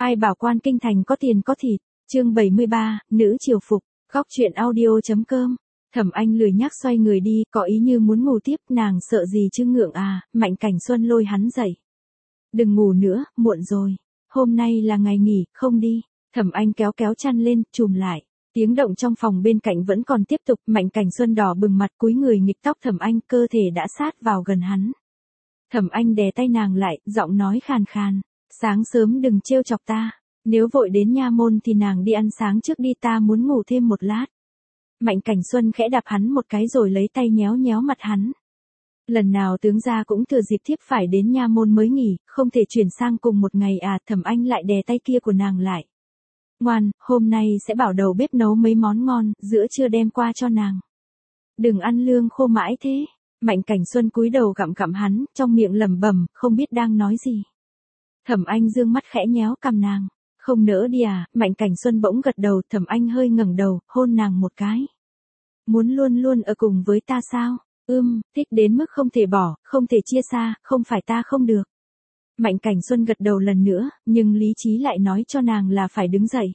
Ai bảo quan kinh thành có tiền có thịt. Chương 73, nữ triều phục. Góc truyện audio.com. Thẩm Anh lười nhác xoay người đi, có ý như muốn ngủ tiếp, nàng sợ gì chứ ngượng à. Mạnh Cảnh Xuân lôi hắn dậy. Đừng ngủ nữa, muộn rồi. Hôm nay là ngày nghỉ, không đi. Thẩm Anh kéo kéo chăn lên, chùm lại. Tiếng động trong phòng bên cạnh vẫn còn tiếp tục. Mạnh Cảnh Xuân đỏ bừng mặt, cúi người nghịch tóc Thẩm Anh, cơ thể đã sát vào gần hắn. Thẩm Anh đè tay nàng lại, giọng nói khàn khàn. Sáng sớm đừng trêu chọc ta. Nếu vội đến nha môn thì nàng đi ăn sáng trước đi, ta muốn ngủ thêm một lát. Mạnh Cảnh Xuân khẽ đạp hắn một cái rồi lấy tay nhéo nhéo mặt hắn. Lần nào tướng gia cũng thừa dịp thiếp phải đến nha môn mới nghỉ, không thể chuyển sang cùng một ngày à. Thẩm Anh lại đè tay kia của nàng lại. Ngoan, hôm nay sẽ bảo đầu bếp nấu mấy món ngon, giữa trưa đem qua cho nàng. Đừng ăn lương khô mãi thế. Mạnh Cảnh Xuân cúi đầu gặm gặm hắn, trong miệng lẩm bẩm, không biết đang nói gì. Thẩm Anh dương mắt khẽ nhéo cằm nàng. Không nỡ đi à. Mạnh Cảnh Xuân bỗng gật đầu. Thẩm Anh hơi ngẩng đầu, hôn nàng một cái. Muốn luôn luôn ở cùng với ta sao? Thích đến mức không thể bỏ, không thể chia xa, không phải ta không được. Mạnh Cảnh Xuân gật đầu lần nữa, nhưng lý trí lại nói cho nàng là phải đứng dậy.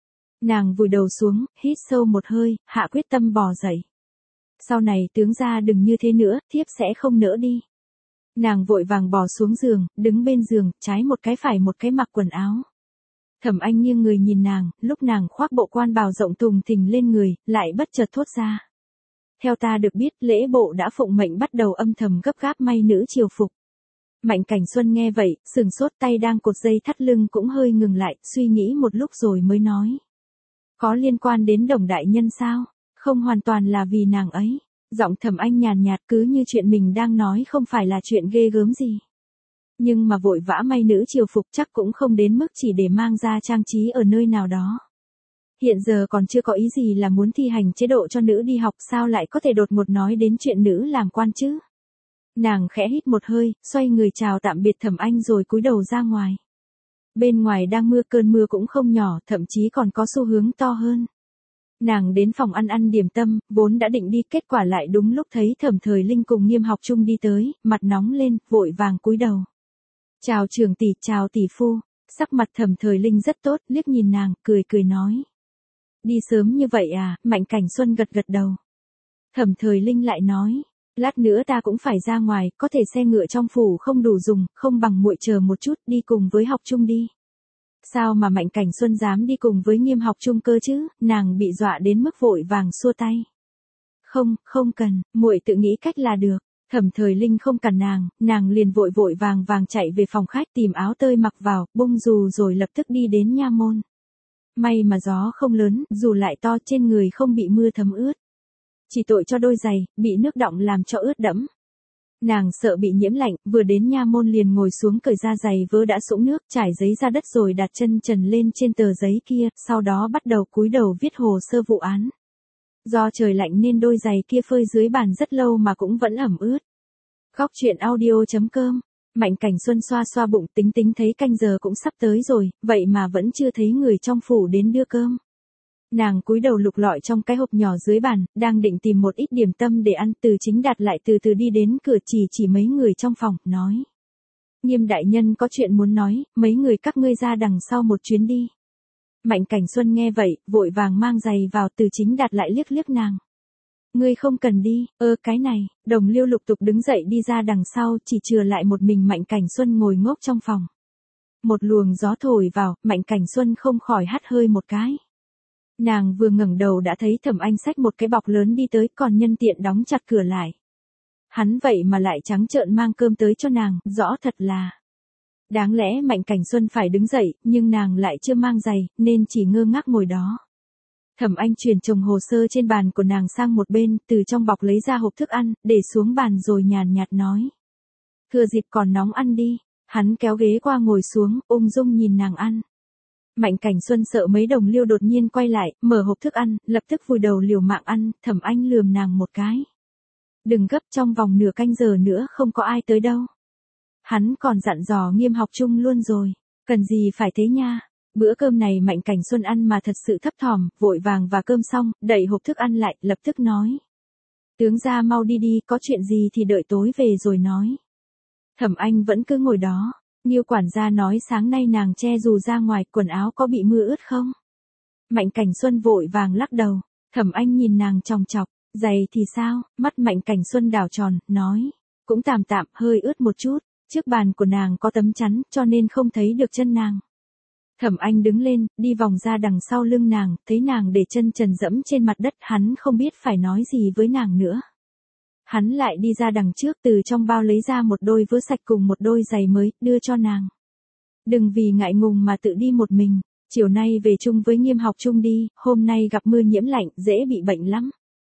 Nàng vùi đầu xuống, hít sâu một hơi, hạ quyết tâm bò dậy. Sau này tướng gia đừng như thế nữa, thiếp sẽ không nỡ đi. Nàng vội vàng bò xuống giường, đứng bên giường, trái một cái phải một cái mặc quần áo. Thẩm Anh nghiêng người nhìn nàng, lúc nàng khoác bộ quan bào rộng tùng thình lên người, lại bất chợt thốt ra. Theo ta được biết, lễ bộ đã phụng mệnh bắt đầu âm thầm gấp gáp may nữ triều phục. Mạnh Cảnh Xuân nghe vậy, sừng sốt, tay đang cột dây thắt lưng cũng hơi ngừng lại, suy nghĩ một lúc rồi mới nói. Có liên quan đến Đồng đại nhân sao? Không hoàn toàn là vì nàng ấy. Giọng Thẩm Anh nhàn nhạt, cứ như chuyện mình đang nói không phải là chuyện ghê gớm gì. Nhưng mà vội vã may nữ triều phục chắc cũng không đến mức chỉ để mang ra trang trí ở nơi nào đó. Hiện giờ còn chưa có ý gì là muốn thi hành chế độ cho nữ đi học, sao lại có thể đột ngột nói đến chuyện nữ làm quan chứ? Nàng khẽ hít một hơi, xoay người chào tạm biệt Thẩm Anh rồi cúi đầu ra ngoài. Bên ngoài đang mưa, cơn mưa cũng không nhỏ, thậm chí còn có xu hướng to hơn. Nàng đến phòng ăn điểm tâm, vốn đã định đi, kết quả lại đúng lúc thấy Thẩm Thời Linh cùng Nghiêm Học Trung đi tới, mặt nóng lên, vội vàng cúi đầu. Chào trưởng tỷ, chào tỷ phu. Sắc mặt Thẩm Thời Linh rất tốt, liếc nhìn nàng, cười nói. Đi sớm như vậy à? Mạnh Cảnh Xuân gật đầu. Thẩm Thời Linh lại nói. Lát nữa ta cũng phải ra ngoài, có thể xe ngựa trong phủ không đủ dùng, không bằng muội chờ một chút, đi cùng với Học Trung đi. Sao mà Mạnh Cảnh Xuân dám đi cùng với Nghiêm Học Trung cơ chứ? Nàng bị dọa đến mức vội vàng xua tay. Không cần, muội tự nghĩ cách là được. Thẩm Thời Linh không cản nàng liền vội vàng chạy về phòng khách tìm áo tơi mặc vào, bung dù rồi lập tức đi đến nha môn. May mà gió không lớn, dù lại to, trên người không bị mưa thấm ướt. Chỉ tội cho đôi giày, bị nước đọng làm cho ướt đẫm. Nàng sợ bị nhiễm lạnh, vừa đến nha môn liền ngồi xuống cởi ra giày vớ đã sũng nước, trải giấy ra đất rồi đặt chân trần lên trên tờ giấy kia, sau đó bắt đầu cúi đầu viết hồ sơ vụ án. Do trời lạnh nên đôi giày kia phơi dưới bàn rất lâu mà cũng vẫn ẩm ướt. Góc truyện audio.com. Mạnh Cảnh Xuân xoa xoa bụng, tính thấy canh giờ cũng sắp tới rồi, vậy mà vẫn chưa thấy người trong phủ đến đưa cơm. Nàng cúi đầu lục lọi trong cái hộp nhỏ dưới bàn, đang định tìm một ít điểm tâm để ăn. Từ Chính Đạt lại từ từ đi đến cửa, chỉ mấy người trong phòng, nói. Nghiêm đại nhân có chuyện muốn nói, mấy người các ngươi ra đằng sau một chuyến đi. Mạnh Cảnh Xuân nghe vậy, vội vàng mang giày vào. Từ Chính Đạt lại liếc nàng. Ngươi không cần đi. Cái này. Đồng Liêu lục tục đứng dậy đi ra đằng sau, chỉ chừa lại một mình Mạnh Cảnh Xuân ngồi ngốc trong phòng. Một luồng gió thổi vào, Mạnh Cảnh Xuân không khỏi hắt hơi một cái. Nàng vừa ngẩng đầu đã thấy Thẩm Anh xách một cái bọc lớn đi tới, còn nhân tiện đóng chặt cửa lại. Hắn vậy mà lại trắng trợn mang cơm tới cho nàng, rõ thật là. Đáng lẽ Mạnh Cảnh Xuân phải đứng dậy, nhưng nàng lại chưa mang giày, nên chỉ ngơ ngác ngồi đó. Thẩm Anh chuyển chồng hồ sơ trên bàn của nàng sang một bên, từ trong bọc lấy ra hộp thức ăn, để xuống bàn rồi nhàn nhạt nói. Thừa dịp còn nóng ăn đi. Hắn kéo ghế qua ngồi xuống, ung dung nhìn nàng ăn. Mạnh Cảnh Xuân sợ mấy đồng liêu đột nhiên quay lại, mở hộp thức ăn, lập tức vùi đầu liều mạng ăn. Thẩm Anh lườm nàng một cái. Đừng gấp, trong vòng nửa canh giờ nữa không có ai tới đâu. Hắn còn dặn dò Nghiêm Học Trung luôn rồi. Cần gì phải thế nha. Bữa cơm này Mạnh Cảnh Xuân ăn mà thật sự thấp thỏm, vội vàng và cơm xong, đẩy hộp thức ăn lại, lập tức nói. Tướng gia mau đi đi, có chuyện gì thì đợi tối về rồi nói. Thẩm Anh vẫn cứ ngồi đó. Nhiêu quản gia nói sáng nay nàng che dù ra ngoài, quần áo có bị mưa ướt không? Mạnh Cảnh Xuân vội vàng lắc đầu. Thẩm Anh nhìn nàng chòng chọc, giày thì sao? Mắt Mạnh Cảnh Xuân đảo tròn, nói, cũng tạm tạm, hơi ướt một chút, trước bàn của nàng có tấm chắn, cho nên không thấy được chân nàng. Thẩm Anh đứng lên, đi vòng ra đằng sau lưng nàng, thấy nàng để chân trần dẫm trên mặt đất, hắn không biết phải nói gì với nàng nữa. Hắn lại đi ra đằng trước, từ trong bao lấy ra một đôi vớ sạch cùng một đôi giày mới, đưa cho nàng. Đừng vì ngại ngùng mà tự đi một mình, chiều nay về chung với Nghiêm học chung đi, hôm nay gặp mưa nhiễm lạnh, dễ bị bệnh lắm.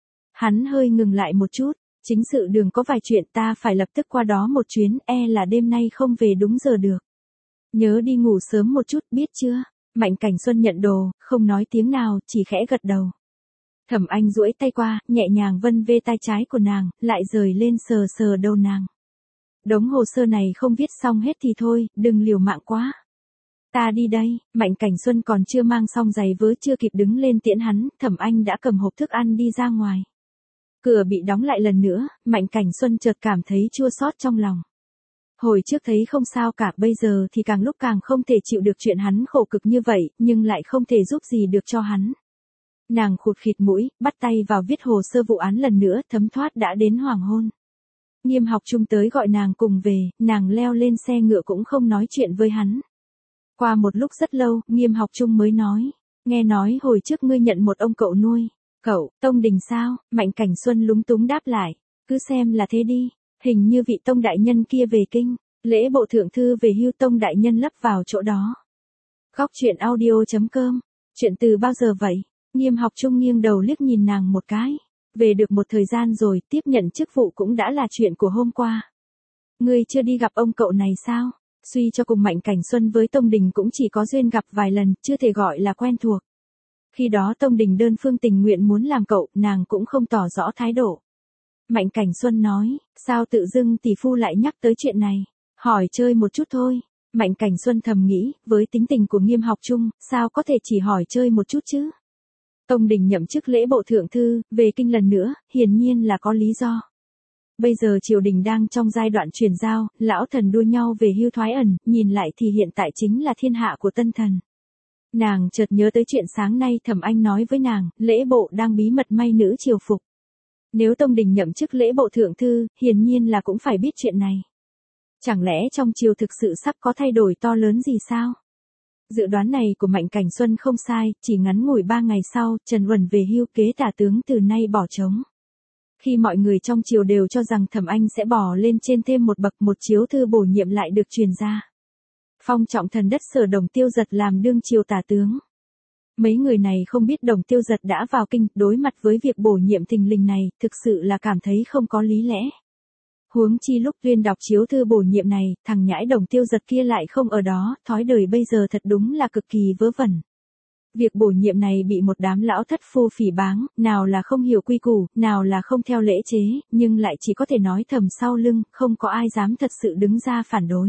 Hắn hơi ngừng lại một chút, chính sự đường có vài chuyện ta phải lập tức qua đó một chuyến, là đêm nay không về đúng giờ được. Nhớ đi ngủ sớm một chút, biết chưa? Mạnh Cảnh Xuân nhận đồ, không nói tiếng nào, chỉ khẽ gật đầu. Thẩm Anh duỗi tay qua, nhẹ nhàng vân vê tay trái của nàng, lại rời lên sờ sờ đầu nàng. Đống hồ sơ này không viết xong hết thì thôi, đừng liều mạng quá. Ta đi đây. Mạnh Cảnh Xuân còn chưa mang xong giày vớ, chưa kịp đứng lên tiễn hắn, Thẩm Anh đã cầm hộp thức ăn đi ra ngoài. Cửa bị đóng lại lần nữa, Mạnh Cảnh Xuân chợt cảm thấy chua xót trong lòng. Hồi trước thấy không sao cả, bây giờ thì càng lúc càng không thể chịu được chuyện hắn khổ cực như vậy, nhưng lại không thể giúp gì được cho hắn. Nàng khụt khịt mũi, bắt tay vào viết hồ sơ vụ án lần nữa, thấm thoát đã đến hoàng hôn. Nghiêm học chung tới gọi nàng cùng về, nàng leo lên xe ngựa cũng không nói chuyện với hắn. Qua một lúc rất lâu, Nghiêm học chung mới nói, nghe nói hồi trước ngươi nhận một ông cậu nuôi. Cậu, Tông Đình sao? Mạnh Cảnh Xuân lúng túng đáp lại, cứ xem là thế đi, hình như vị Tông đại nhân kia về kinh, lễ bộ thượng thư về hưu, Tông đại nhân lấp vào chỗ đó. Góc truyện audio.com, chuyện từ bao giờ vậy? Nghiêm học chung nghiêng đầu liếc nhìn nàng một cái, về được một thời gian rồi, tiếp nhận chức vụ cũng đã là chuyện của hôm qua. Ngươi chưa đi gặp ông cậu này sao? Suy cho cùng Mạnh Cảnh Xuân với Tông Đình cũng chỉ có duyên gặp vài lần, chưa thể gọi là quen thuộc. Khi đó Tông Đình đơn phương tình nguyện muốn làm cậu, nàng cũng không tỏ rõ thái độ. Mạnh Cảnh Xuân nói, sao tự dưng tỷ phu lại nhắc tới chuyện này, hỏi chơi một chút thôi. Mạnh Cảnh Xuân thầm nghĩ, với tính tình của Nghiêm học chung, sao có thể chỉ hỏi chơi một chút chứ? Tông Đình nhậm chức lễ bộ thượng thư, về kinh lần nữa, hiển nhiên là có lý do. Bây giờ triều đình đang trong giai đoạn chuyển giao, lão thần đua nhau về hưu thoái ẩn, nhìn lại thì hiện tại chính là thiên hạ của tân thần. Nàng chợt nhớ tới chuyện sáng nay Thẩm Anh nói với nàng, lễ bộ đang bí mật may nữ triều phục. Nếu Tông Đình nhậm chức lễ bộ thượng thư, hiển nhiên là cũng phải biết chuyện này. Chẳng lẽ trong triều thực sự sắp có thay đổi to lớn gì sao? Dự đoán này của Mạnh Cảnh Xuân không sai, chỉ ngắn ngủi 3 ngày sau, Trần Uẩn về hưu, kế tả tướng từ nay bỏ trống. Khi mọi người trong triều đều cho rằng Thẩm Anh sẽ bỏ lên trên thêm một bậc, một chiếu thư bổ nhiệm lại được truyền ra. Phong trọng thần đất Sở Đồng Tiêu Dật làm đương triều tả tướng. Mấy người này không biết Đồng Tiêu Dật đã vào kinh, đối mặt với việc bổ nhiệm thình lình này, thực sự là cảm thấy không có lý lẽ. Huống chi lúc tuyên đọc chiếu thư bổ nhiệm này, thằng nhãi Đồng Tiêu Dật kia lại không ở đó, thói đời bây giờ thật đúng là cực kỳ vớ vẩn. Việc bổ nhiệm này bị một đám lão thất phu phỉ báng, nào là không hiểu quy củ, nào là không theo lễ chế, nhưng lại chỉ có thể nói thầm sau lưng, không có ai dám thật sự đứng ra phản đối.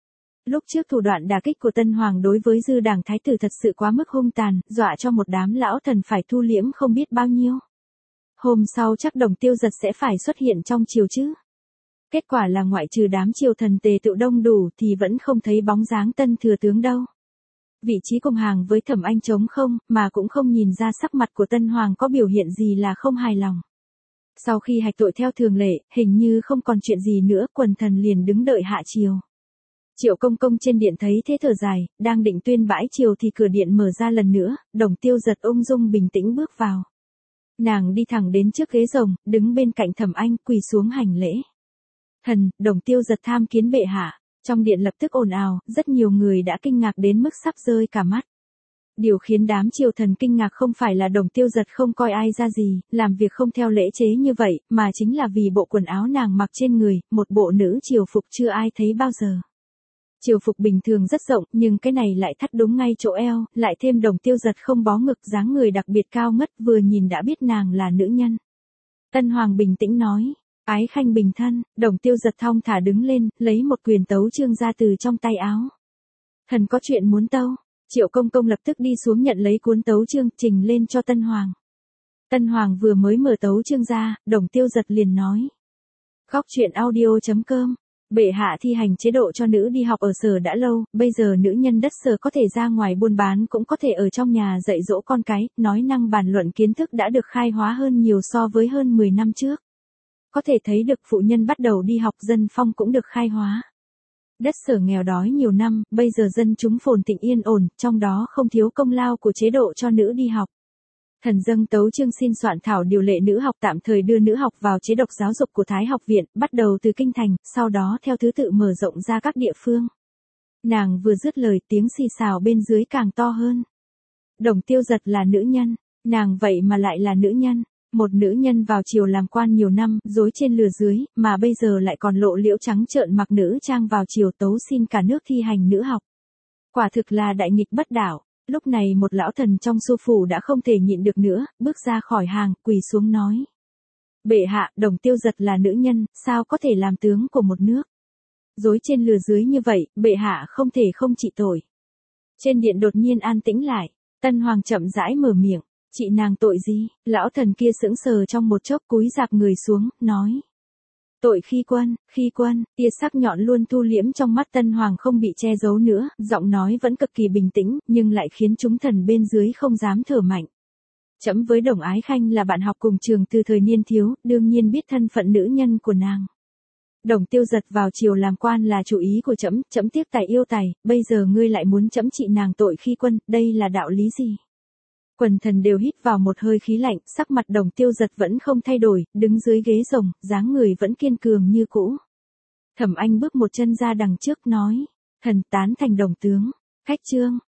Lúc trước thủ đoạn đả kích của Tân Hoàng đối với dư đảng thái tử thật sự quá mức hung tàn, dọa cho một đám lão thần phải thu liễm không biết bao nhiêu. Hôm sau chắc Đồng Tiêu Dật sẽ phải xuất hiện trong triều chứ. Kết quả là ngoại trừ đám triều thần tề tựu đông đủ thì vẫn không thấy bóng dáng tân thừa tướng đâu. Vị trí cùng hàng với Thẩm Anh trống không, mà cũng không nhìn ra sắc mặt của Tân Hoàng có biểu hiện gì là không hài lòng. Sau khi hạch tội theo thường lệ, hình như không còn chuyện gì nữa, quần thần liền đứng đợi hạ triều. Triệu Công Công trên điện thấy thế thở dài, đang định tuyên bãi triều thì cửa điện mở ra lần nữa, Đồng Tiêu Dật ung dung bình tĩnh bước vào. Nàng đi thẳng đến trước ghế rồng, đứng bên cạnh Thẩm Anh, quỳ xuống hành lễ. Thần, Đồng Tiêu Dật tham kiến bệ hạ. Trong điện lập tức ồn ào, rất nhiều người đã kinh ngạc đến mức sắp rơi cả mắt. Điều khiến đám triều thần kinh ngạc không phải là Đồng Tiêu Dật không coi ai ra gì, làm việc không theo lễ chế như vậy, mà chính là vì bộ quần áo nàng mặc trên người, một bộ nữ triều phục chưa ai thấy bao giờ. Triều phục bình thường rất rộng, nhưng cái này lại thắt đúng ngay chỗ eo, lại thêm Đồng Tiêu Dật không bó ngực, dáng người đặc biệt cao ngất, vừa nhìn đã biết nàng là nữ nhân. Tân Hoàng bình tĩnh nói. Ái khanh bình thân, Đồng Tiêu Dật thong thả đứng lên, lấy một quyền tấu chương ra từ trong tay áo. Thần có chuyện muốn tâu. Triệu Công Công lập tức đi xuống nhận lấy cuốn tấu chương, trình lên cho Tân Hoàng. Tân Hoàng vừa mới mở tấu chương ra, Đồng Tiêu Dật liền nói. Góc truyện audio.com Bệ hạ thi hành chế độ cho nữ đi học ở sở đã lâu, bây giờ nữ nhân đất sở có thể ra ngoài buôn bán cũng có thể ở trong nhà dạy dỗ con cái, nói năng bàn luận kiến thức đã được khai hóa hơn nhiều so với hơn 10 năm trước. Có thể thấy được phụ nhân bắt đầu đi học, dân phong cũng được khai hóa. Đất sở nghèo đói nhiều năm, bây giờ dân chúng phồn thịnh yên ổn, trong đó không thiếu công lao của chế độ cho nữ đi học. Thần dâng tấu chương xin soạn thảo điều lệ nữ học tạm thời đưa nữ học vào chế độ giáo dục của Thái học viện, bắt đầu từ kinh thành, sau đó theo thứ tự mở rộng ra các địa phương. Nàng vừa dứt lời, tiếng xì xào bên dưới càng to hơn. Đồng Tiêu Giật là nữ nhân, nàng vậy mà lại là nữ nhân. Một nữ nhân vào triều làm quan nhiều năm, dối trên lừa dưới, mà bây giờ lại còn lộ liễu trắng trợn mặc nữ trang vào triều tấu xin cả nước thi hành nữ học. Quả thực là đại nghịch bất đạo. Lúc này một lão thần trong xu phủ đã không thể nhịn được nữa, bước ra khỏi hàng, quỳ xuống nói. Bệ hạ, Đồng Tiêu Giật là nữ nhân, sao có thể làm tướng của một nước? Dối trên lừa dưới như vậy, bệ hạ không thể không trị tội. Trên điện đột nhiên an tĩnh lại, Tân Hoàng chậm rãi mở miệng. Chị nàng tội gì? Lão thần kia sững sờ trong một chốc, cúi rạp người xuống, nói. Tội khi quân, tia sắc nhọn luôn thu liễm trong mắt Tân Hoàng không bị che giấu nữa, giọng nói vẫn cực kỳ bình tĩnh, nhưng lại khiến chúng thần bên dưới không dám thở mạnh. Trẫm với Đồng Ái Khanh là bạn học cùng trường từ thời niên thiếu, đương nhiên biết thân phận nữ nhân của nàng. Đồng Tiêu Giật vào triều làm quan là chủ ý của trẫm, trẫm tiếc tài yêu tài, bây giờ ngươi lại muốn trẫm trị nàng tội khi quân, đây là đạo lý gì? Quần thần đều hít vào một hơi khí lạnh, sắc mặt Đồng Tiêu Giật vẫn không thay đổi, đứng dưới ghế rồng, dáng người vẫn kiên cường như cũ. Thẩm Anh bước một chân ra đằng trước nói, thần tán thành Đồng tướng. Khách trương,